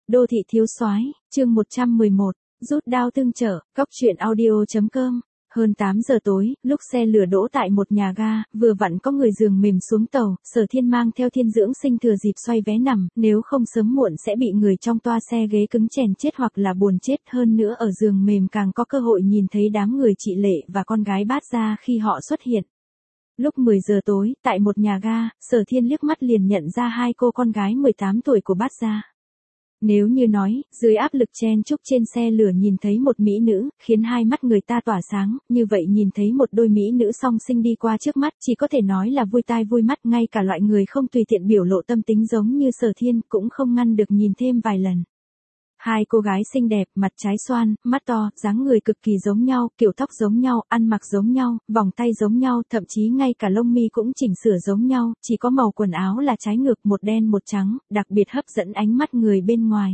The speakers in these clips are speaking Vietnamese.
Đô thị thiếu soái, chương 111, rút đao tương trợ, góc truyện audio.com. Hơn 8 giờ tối, lúc xe lửa đỗ tại một nhà ga, vừa vặn có người giường mềm xuống tàu, Sở Thiên mang theo Thiên Dưỡng Sinh thừa dịp xoay vé nằm, nếu không sớm muộn sẽ bị người trong toa xe ghế cứng chèn chết hoặc là buồn chết. Hơn nữa ở giường mềm càng có cơ hội nhìn thấy đám người chị Lệ và con gái Bát Gia khi họ xuất hiện. Lúc 10 giờ tối, tại một nhà ga, Sở Thiên liếc mắt liền nhận ra hai cô con gái 18 tuổi của Bát Gia. Nếu như nói, dưới áp lực chen chúc trên xe lửa nhìn thấy một mỹ nữ, khiến hai mắt người ta tỏa sáng, như vậy nhìn thấy một đôi mỹ nữ song sinh đi qua trước mắt, chỉ có thể nói là vui tai vui mắt, ngay cả loại người không tùy tiện biểu lộ tâm tính giống như Sở Thiên cũng không ngăn được nhìn thêm vài lần. Hai cô gái xinh đẹp, mặt trái xoan, mắt to, dáng người cực kỳ giống nhau, kiểu tóc giống nhau, ăn mặc giống nhau, vòng tay giống nhau, thậm chí ngay cả lông mi cũng chỉnh sửa giống nhau, chỉ có màu quần áo là trái ngược, một đen một trắng, đặc biệt hấp dẫn ánh mắt người bên ngoài.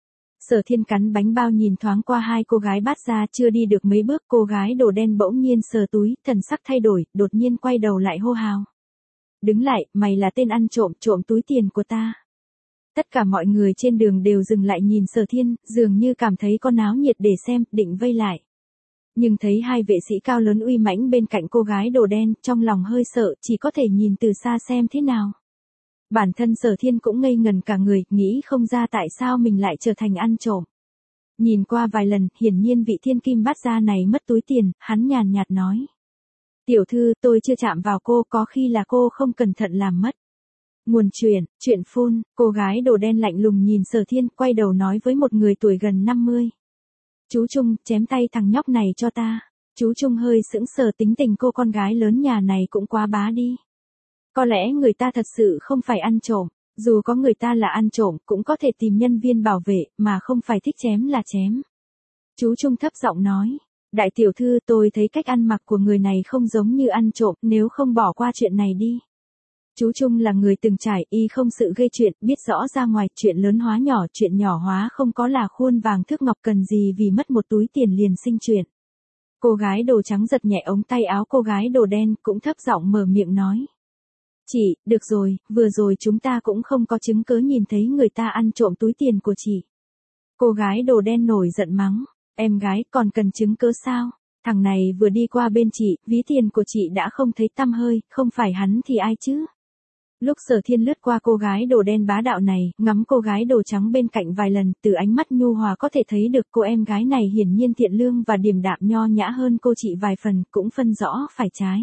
Sở Thiên cắn bánh bao nhìn thoáng qua hai cô gái Bát Gia, chưa đi được mấy bước, cô gái đồ đen bỗng nhiên sờ túi, thần sắc thay đổi, đột nhiên quay đầu lại hô hào. Đứng lại, mày là tên ăn trộm, trộm túi tiền của ta. Tất cả mọi người trên đường đều dừng lại nhìn Sở Thiên, dường như cảm thấy có náo nhiệt để xem, định vây lại. Nhưng thấy hai vệ sĩ cao lớn uy mãnh bên cạnh cô gái đồ đen, trong lòng hơi sợ, chỉ có thể nhìn từ xa xem thế nào. Bản thân Sở Thiên cũng ngây ngần cả người, nghĩ không ra tại sao mình lại trở thành ăn trộm. Nhìn qua vài lần, hiển nhiên vị thiên kim Bát Gia này mất túi tiền, hắn nhàn nhạt nói. Tiểu thư, tôi chưa chạm vào cô, có khi là cô không cẩn thận làm mất. Nguồn chuyện phun, cô gái đồ đen lạnh lùng nhìn Sở Thiên, quay đầu nói với một người tuổi gần 50. Chú Trung, chém tay thằng nhóc này cho ta. Chú Trung hơi sững sờ, tính tình cô con gái lớn nhà này cũng quá bá đi. Có lẽ người ta thật sự không phải ăn trộm, dù có người ta là ăn trộm cũng có thể tìm nhân viên bảo vệ, mà không phải thích chém là chém. Chú Trung thấp giọng nói. Đại tiểu thư, tôi thấy cách ăn mặc của người này không giống như ăn trộm, nếu không bỏ qua chuyện này đi. Chú Trung là người từng trải, y không sự gây chuyện, biết rõ ra ngoài, chuyện lớn hóa nhỏ, chuyện nhỏ hóa không có là khuôn vàng thước ngọc, cần gì vì mất một túi tiền liền sinh chuyện. Cô gái đồ trắng giật nhẹ ống tay áo cô gái đồ đen, cũng thấp giọng mở miệng nói. Chị, được rồi, vừa rồi chúng ta cũng không có chứng cớ nhìn thấy người ta ăn trộm túi tiền của chị. Cô gái đồ đen nổi giận mắng, em gái còn cần chứng cớ sao? Thằng này vừa đi qua bên chị, ví tiền của chị đã không thấy tăm hơi, không phải hắn thì ai chứ? Lúc Sở Thiên lướt qua cô gái đồ đen bá đạo này, ngắm cô gái đồ trắng bên cạnh vài lần, từ ánh mắt nhu hòa có thể thấy được cô em gái này hiển nhiên thiện lương và điềm đạm nho nhã hơn cô chị vài phần, cũng phân rõ phải trái.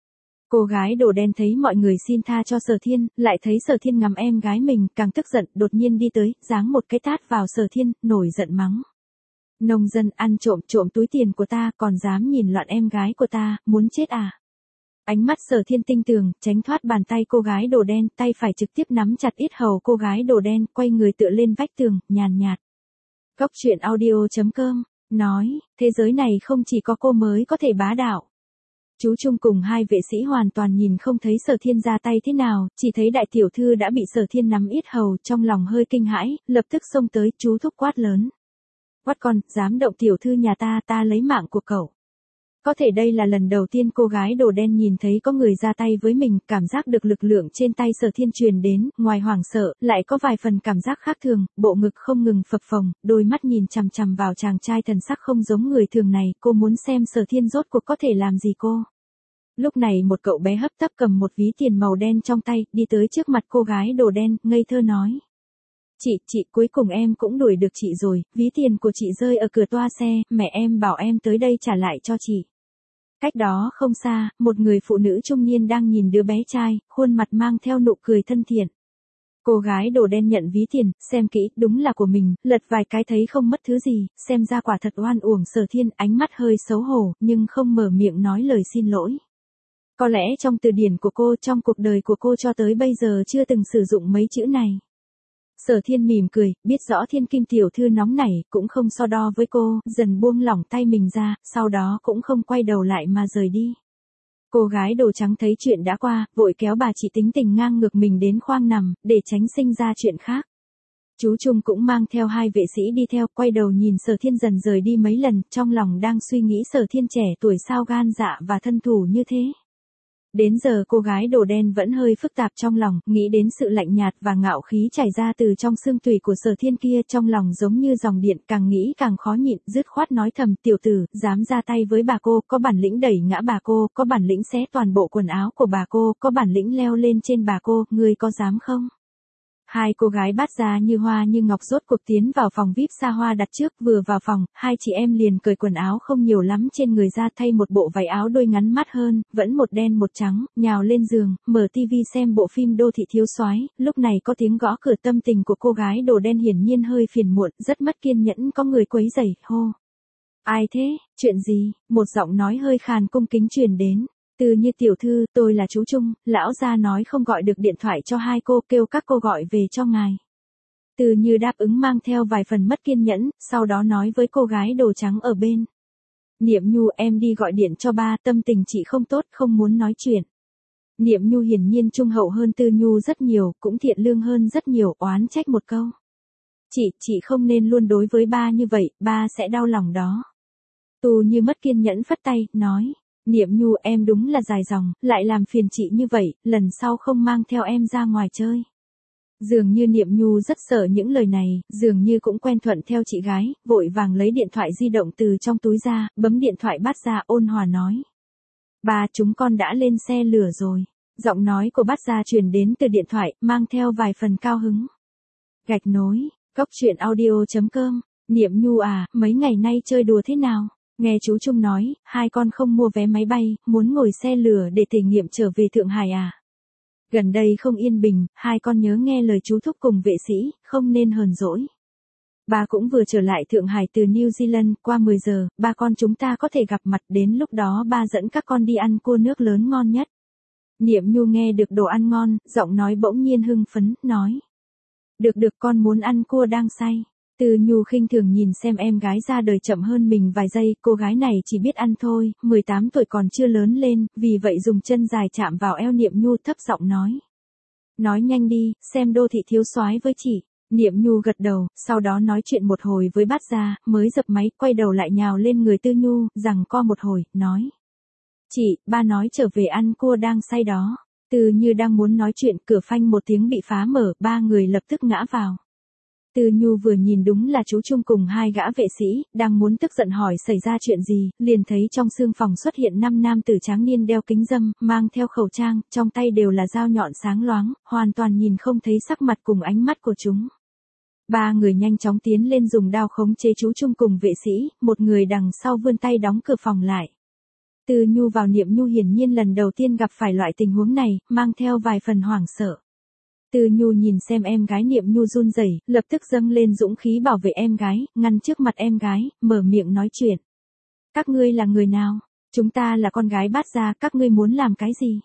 Cô gái đồ đen thấy mọi người xin tha cho Sở Thiên, lại thấy Sở Thiên ngắm em gái mình, càng tức giận, đột nhiên đi tới, giáng một cái tát vào Sở Thiên, nổi giận mắng. Nông dân ăn trộm túi tiền của ta, còn dám nhìn loạn em gái của ta, muốn chết à? Ánh mắt Sở Thiên tinh tường, tránh thoát bàn tay cô gái đồ đen, tay phải trực tiếp nắm chặt yết hầu cô gái đồ đen, quay người tựa lên vách tường, nhàn nhạt. Góc truyện audio.com, nói, thế giới này không chỉ có cô mới có thể bá đạo. Chú Trung cùng hai vệ sĩ hoàn toàn nhìn không thấy Sở Thiên ra tay thế nào, chỉ thấy đại tiểu thư đã bị Sở Thiên nắm yết hầu, trong lòng hơi kinh hãi, lập tức xông tới, chú thúc quát lớn. Quát con, dám động tiểu thư nhà ta, ta lấy mạng của cậu. Có thể đây là lần đầu tiên cô gái đồ đen nhìn thấy có người ra tay với mình, cảm giác được lực lượng trên tay Sở Thiên truyền đến, ngoài hoảng sợ, lại có vài phần cảm giác khác thường, bộ ngực không ngừng phập phồng, đôi mắt nhìn chằm chằm vào chàng trai thần sắc không giống người thường này, cô muốn xem Sở Thiên rốt cuộc có thể làm gì cô. Lúc này một cậu bé hấp tấp cầm một ví tiền màu đen trong tay, đi tới trước mặt cô gái đồ đen, ngây thơ nói. Chị, cuối cùng em cũng đuổi được chị rồi, ví tiền của chị rơi ở cửa toa xe, mẹ em bảo em tới đây trả lại cho chị. Cách đó không xa, một người phụ nữ trung niên đang nhìn đứa bé trai, khuôn mặt mang theo nụ cười thân thiện. Cô gái đồ đen nhận ví tiền, xem kỹ, đúng là của mình, lật vài cái thấy không mất thứ gì, xem ra quả thật oan uổng Sở Thiên, ánh mắt hơi xấu hổ, nhưng không mở miệng nói lời xin lỗi. Có lẽ trong từ điển của cô, trong cuộc đời của cô cho tới bây giờ chưa từng sử dụng mấy chữ này. Sở Thiên mỉm cười, biết rõ thiên kim tiểu thư nóng nảy, cũng không so đo với cô, dần buông lỏng tay mình ra, sau đó cũng không quay đầu lại mà rời đi. Cô gái đồ trắng thấy chuyện đã qua, vội kéo bà chị tính tình ngang ngược mình đến khoang nằm, để tránh sinh ra chuyện khác. Chú Trung cũng mang theo hai vệ sĩ đi theo, quay đầu nhìn Sở Thiên dần rời đi mấy lần, trong lòng đang suy nghĩ Sở Thiên trẻ tuổi sao gan dạ và thân thủ như thế. Đến giờ cô gái đồ đen vẫn hơi phức tạp trong lòng, nghĩ đến sự lạnh nhạt và ngạo khí chảy ra từ trong xương tủy của Sở Thiên kia, trong lòng giống như dòng điện, càng nghĩ càng khó nhịn, dứt khoát nói thầm, tiểu tử, dám ra tay với bà cô, có bản lĩnh đẩy ngã bà cô, có bản lĩnh xé toàn bộ quần áo của bà cô, có bản lĩnh leo lên trên bà cô, ngươi có dám không? Hai cô gái bát ra như hoa như ngọc rốt cuộc tiến vào phòng VIP xa hoa đặt trước, vừa vào phòng, hai chị em liền cởi quần áo không nhiều lắm trên người ra, thay một bộ váy áo đôi ngắn mắt hơn, vẫn một đen một trắng, nhào lên giường, mở tivi xem bộ phim Đô thị thiếu soái. Lúc này có tiếng gõ cửa, tâm tình của cô gái đồ đen hiển nhiên hơi phiền muộn, rất mất kiên nhẫn, có người quấy rầy, hô. Ai thế, chuyện gì? Một giọng nói hơi khàn cung kính truyền đến. Từ Như tiểu thư, tôi là chú Trung, lão gia nói không gọi được điện thoại cho hai cô, kêu các cô gọi về cho ngài. Từ Như đáp ứng mang theo vài phần mất kiên nhẫn, sau đó nói với cô gái đồ trắng ở bên. Niệm Nhu, em đi gọi điện cho ba, tâm tình chị không tốt, không muốn nói chuyện. Niệm Nhu hiển nhiên trung hậu hơn Từ Nhu rất nhiều, cũng thiện lương hơn rất nhiều, oán trách một câu. Chị không nên luôn đối với ba như vậy, ba sẽ đau lòng đó. Từ Như mất kiên nhẫn phất tay, nói. Niệm Nhu, em đúng là dài dòng, lại làm phiền chị như vậy, lần sau không mang theo em ra ngoài chơi. Dường như Niệm Nhu rất sợ những lời này, dường như cũng quen thuận theo chị gái, vội vàng lấy điện thoại di động từ trong túi ra, bấm điện thoại bắt ra, ôn hòa nói. Ba, chúng con đã lên xe lửa rồi. Giọng nói của bát gia truyền đến từ điện thoại, mang theo vài phần cao hứng. Gạch nối, cốc truyện audio.com, Niệm Nhu à, mấy ngày nay chơi đùa thế nào? Nghe chú Trung nói, hai con không mua vé máy bay, muốn ngồi xe lửa để thể nghiệm trở về Thượng Hải à? Gần đây không yên bình, hai con nhớ nghe lời chú thúc cùng vệ sĩ, không nên hờn dỗi. Ba cũng vừa trở lại Thượng Hải từ New Zealand, qua 10 giờ, ba con chúng ta có thể gặp mặt, đến lúc đó ba dẫn các con đi ăn cua nước lớn ngon nhất. Niệm Nhu nghe được đồ ăn ngon, giọng nói bỗng nhiên hưng phấn, nói. Được con muốn ăn cua đang say. Từ Nhu khinh thường nhìn xem em gái ra đời chậm hơn mình vài giây, cô gái này chỉ biết ăn thôi, 18 tuổi còn chưa lớn lên, vì vậy dùng chân dài chạm vào eo Niệm Nhu thấp giọng nói. Nói nhanh đi, xem Đô thị thiếu soái với chị. Niệm Nhu gật đầu, sau đó nói chuyện một hồi với bát gia, mới dập máy, quay đầu lại nhào lên người Tư Nhu, rằng co một hồi, nói. Chị, ba nói trở về ăn cua đang say đó. Từ Như đang muốn nói chuyện, cửa phanh một tiếng bị phá mở, ba người lập tức ngã vào. Từ Nhu vừa nhìn đúng là chú Trung cùng hai gã vệ sĩ, đang muốn tức giận hỏi xảy ra chuyện gì, liền thấy trong xương phòng xuất hiện 5 nam tử tráng niên đeo kính râm, mang theo khẩu trang, trong tay đều là dao nhọn sáng loáng, hoàn toàn nhìn không thấy sắc mặt cùng ánh mắt của chúng. Ba người nhanh chóng tiến lên dùng đao khống chế chú Trung cùng vệ sĩ, một người đằng sau vươn tay đóng cửa phòng lại. Từ Nhu vào Niệm Nhu hiển nhiên lần đầu tiên gặp phải loại tình huống này, mang theo vài phần hoảng sợ. Từ Nhu nhìn xem em gái Niệm Nhu run rẩy, lập tức dâng lên dũng khí bảo vệ em gái, ngăn trước mặt em gái, mở miệng nói chuyện. Các ngươi là người nào? Chúng ta là con gái bát gia, các ngươi muốn làm cái gì?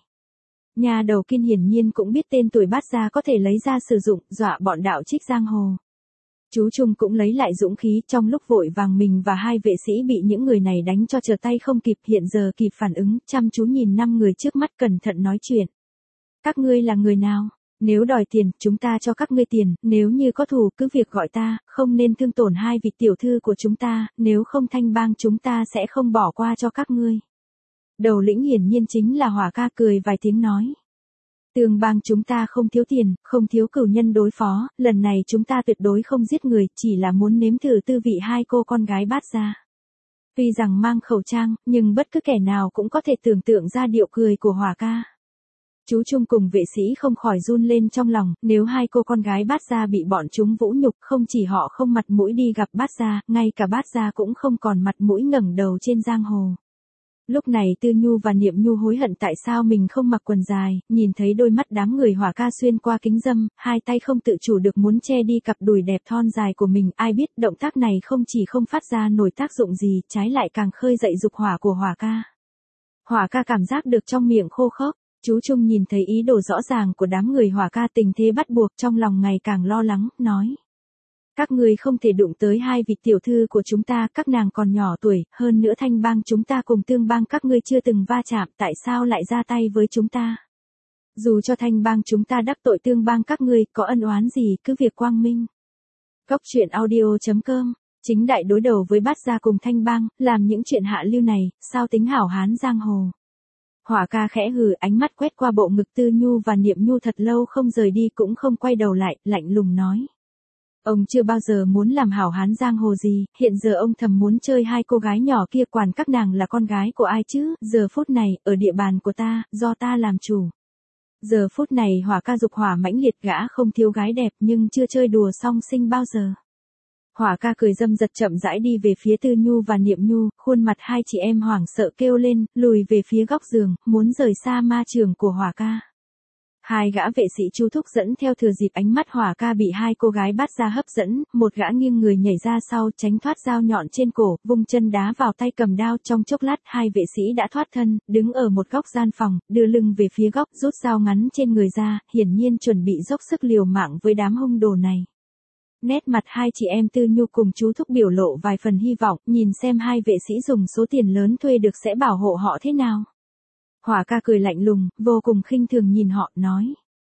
Nhà đầu Kiên hiển nhiên cũng biết tên tuổi bát gia có thể lấy ra sử dụng, dọa bọn đạo trích giang hồ. Chú Trung cũng lấy lại dũng khí, trong lúc vội vàng mình và hai vệ sĩ bị những người này đánh cho trở tay không kịp, hiện giờ kịp phản ứng, chăm chú nhìn 5 người trước mắt cẩn thận nói chuyện. Các ngươi là người nào? Nếu đòi tiền, chúng ta cho các ngươi tiền, nếu như có thù cứ việc gọi ta, không nên thương tổn hai vị tiểu thư của chúng ta, nếu không Thanh Bang chúng ta sẽ không bỏ qua cho các ngươi. Đầu lĩnh hiển nhiên chính là Hỏa ca, cười vài tiếng nói. Tường Bang chúng ta không thiếu tiền, không thiếu cửu nhân đối phó, lần này chúng ta tuyệt đối không giết người, chỉ là muốn nếm thử tư vị hai cô con gái bát gia. Tuy rằng mang khẩu trang, nhưng bất cứ kẻ nào cũng có thể tưởng tượng ra điệu cười của Hỏa ca. Chú Trung cùng vệ sĩ không khỏi run lên trong lòng, nếu hai cô con gái bát gia bị bọn chúng vũ nhục, không chỉ họ không mặt mũi đi gặp bát gia, ngay cả bát gia cũng không còn mặt mũi ngẩng đầu trên giang hồ. Lúc này Tư Nhu và Niệm Nhu hối hận tại sao mình không mặc quần dài, nhìn thấy đôi mắt đám người Hỏa ca xuyên qua kính râm, hai tay không tự chủ được muốn che đi cặp đùi đẹp thon dài của mình, ai biết động tác này không chỉ không phát ra nổi tác dụng gì, trái lại càng khơi dậy dục hỏa của Hỏa ca. Hỏa ca cảm giác được trong miệng khô khốc. Chú Trung nhìn thấy ý đồ rõ ràng của đám người Hỏa ca, tình thế bắt buộc, trong lòng ngày càng lo lắng, nói. Các ngươi không thể đụng tới hai vị tiểu thư của chúng ta, các nàng còn nhỏ tuổi, hơn nữa Thanh Bang chúng ta cùng Tương Bang các ngươi chưa từng va chạm, tại sao lại ra tay với chúng ta? Dù cho Thanh Bang chúng ta đắc tội Tương Bang các ngươi, có ân oán gì, cứ việc quang minh. Cốc truyện audio.com, chính đại đối đầu với bát gia cùng Thanh Bang, làm những chuyện hạ lưu này, sao tính hảo hán giang hồ. Hỏa ca khẽ hừ, ánh mắt quét qua bộ ngực Tư Nhu và Niệm Nhu thật lâu không rời đi, cũng không quay đầu lại, lạnh lùng nói. Ông chưa bao giờ muốn làm hảo hán giang hồ gì, hiện giờ ông thầm muốn chơi hai cô gái nhỏ kia, quản các nàng là con gái của ai chứ, giờ phút này, ở địa bàn của ta, do ta làm chủ. Giờ phút này Hỏa ca dục hỏa mãnh liệt, gã không thiếu gái đẹp nhưng chưa chơi đùa song sinh bao giờ. Hỏa ca cười dâm dật chậm rãi đi về phía Tư Nhu và Niệm Nhu, khuôn mặt hai chị em hoảng sợ kêu lên, lùi về phía góc giường, muốn rời xa ma trường của Hỏa ca. Hai gã vệ sĩ Chu thúc dẫn theo, thừa dịp ánh mắt Hỏa ca bị hai cô gái bắt ra hấp dẫn, một gã nghiêng người nhảy ra sau tránh thoát dao nhọn trên cổ, vung chân đá vào tay cầm đao, trong chốc lát hai vệ sĩ đã thoát thân, đứng ở một góc gian phòng, đưa lưng về phía góc, rút dao ngắn trên người ra, hiển nhiên chuẩn bị dốc sức liều mạng với đám hung đồ này. Nét mặt hai chị em Tư Nhu cùng Chú thúc biểu lộ vài phần hy vọng, nhìn xem hai vệ sĩ dùng số tiền lớn thuê được sẽ bảo hộ họ thế nào. Hỏa ca cười lạnh lùng, vô cùng khinh thường nhìn họ, nói.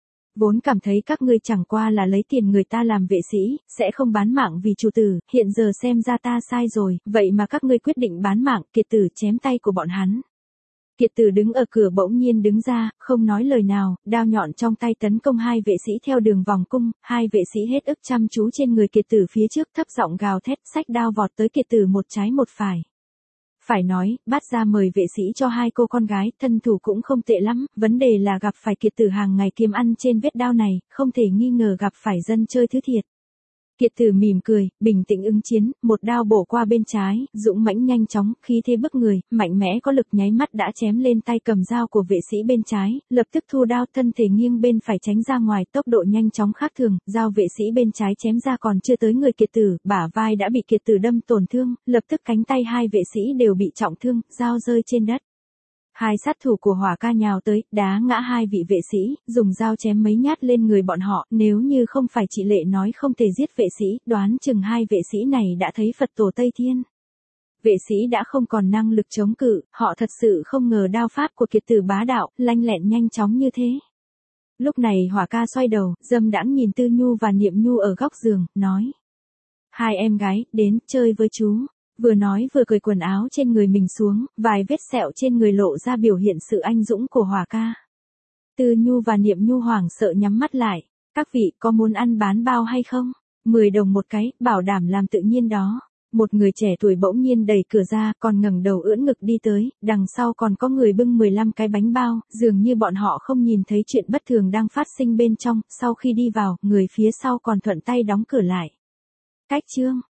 Vốn cảm thấy các ngươi chẳng qua là lấy tiền người ta làm vệ sĩ, sẽ không bán mạng vì chủ tử, hiện giờ xem ra ta sai rồi, vậy mà các ngươi quyết định bán mạng, Kiệt Tử chém tay của bọn hắn. Kiệt Tử đứng ở cửa bỗng nhiên đứng ra, không nói lời nào, đao nhọn trong tay tấn công hai vệ sĩ theo đường vòng cung, hai vệ sĩ hết ức chăm chú trên người Kiệt Tử phía trước, thấp giọng gào thét, xách đao vọt tới Kiệt Tử một trái một phải. Phải nói, bắt ra mời vệ sĩ cho hai cô con gái, thân thủ cũng không tệ lắm, vấn đề là gặp phải Kiệt Tử hàng ngày kiếm ăn trên vết đao này, không thể nghi ngờ gặp phải dân chơi thứ thiệt. Kiệt Tử mỉm cười, bình tĩnh ứng chiến, một đao bổ qua bên trái, dũng mãnh nhanh chóng, khí thế bức người, mạnh mẽ có lực, nháy mắt đã chém lên tay cầm dao của vệ sĩ bên trái, lập tức thu đao, thân thể nghiêng bên phải tránh ra ngoài, tốc độ nhanh chóng khác thường, dao vệ sĩ bên trái chém ra còn chưa tới người Kiệt Tử, bả vai đã bị Kiệt Tử đâm tổn thương, lập tức cánh tay hai vệ sĩ đều bị trọng thương, dao rơi trên đất. Hai sát thủ của Hỏa ca nhào tới, đá ngã hai vị vệ sĩ, dùng dao chém mấy nhát lên người bọn họ, nếu như không phải chị Lệ nói không thể giết vệ sĩ, đoán chừng hai vệ sĩ này đã thấy Phật tổ Tây Thiên. Vệ sĩ đã không còn năng lực chống cự, họ thật sự không ngờ đao pháp của Kiệt Tử bá đạo, lanh lẹn nhanh chóng như thế. Lúc này Hỏa ca xoay đầu, dâm đãng nhìn Tư Nhu và Niệm Nhu ở góc giường, nói. Hai em gái, đến, chơi với chú. Vừa nói vừa cởi quần áo trên người mình xuống, vài vết sẹo trên người lộ ra biểu hiện sự anh dũng của Hỏa ca. Tư Nhu và Niệm Nhu hoảng sợ nhắm mắt lại. Các vị có muốn ăn bán bao hay không? 10 đồng một cái, bảo đảm làm tự nhiên đó. Một người trẻ tuổi bỗng nhiên đẩy cửa ra, còn ngẩng đầu ưỡn ngực đi tới, đằng sau còn có người bưng 15 cái bánh bao, dường như bọn họ không nhìn thấy chuyện bất thường đang phát sinh bên trong, sau khi đi vào, người phía sau còn thuận tay đóng cửa lại. Cách chương